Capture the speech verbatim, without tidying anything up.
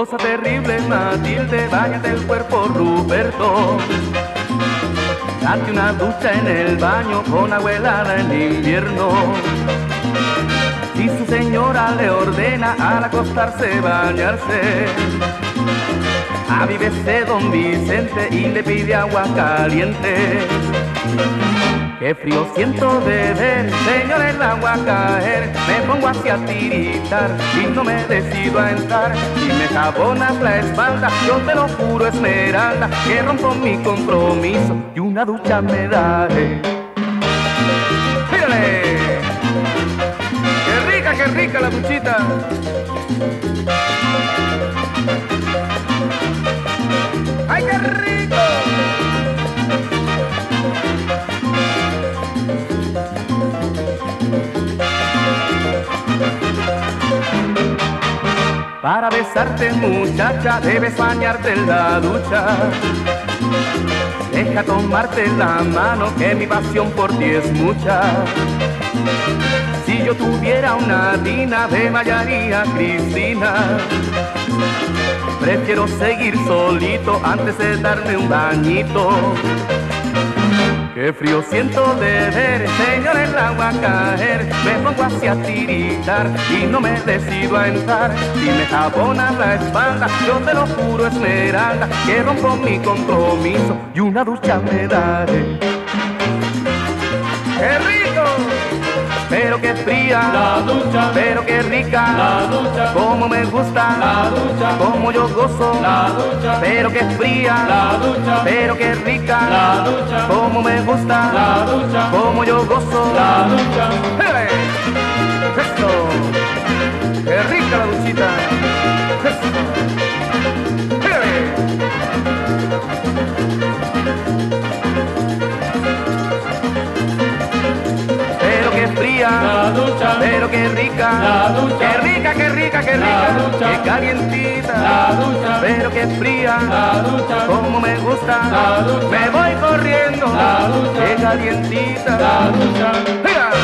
cosa terrible, Matilde, báñate el cuerpo, Ruperto. Date una ducha en el baño con agua helada en invierno. Si su señora le ordena al acostarse bañarse, avívese don Vicente y le pide agua caliente. Qué frío siento de ver, señor, el agua caer. Me pongo así a tiritar y no me decido a entrar. Si me jabonas la espalda, yo te lo juro, Esmeralda, que rompo mi compromiso y una ducha me daré. ¡Mírale! ¡Qué rica, qué rica la duchita! ¡Ay, qué rico! Para besarte, muchacha, debes bañarte en la ducha. Deja tomarte la mano, que mi pasión por ti es mucha. Si yo tuviera una Dina, me llamaría Cristina. Prefiero seguir solito antes de darme un bañito. Qué frío siento de ver, señor, el agua caer. Me pongo así a tiritar y no me decido a entrar. Si me jabonas la espalda, yo te lo juro, Esmeralda, que rompo mi compromiso y una ducha me daré. ¡Qué rico! Pero qué fría la ducha, pero qué rica la ducha, como me gusta la ducha, como yo gozo la ducha, pero qué fría la ducha, pero qué rica la ducha, como me gusta la ducha, como yo gozo la ducha. ¡Hey! ¡Esto! ¡Qué rica la duchita! ¡Esto! ¡Hey! La ducha, pero qué rica, la ducha, qué rica, qué rica, qué rica, la ducha, qué calientita, la ducha, pero qué fría, la ducha, como me gusta, la ducha, me voy corriendo, la ducha, qué calientita, la ducha. ¡Mira!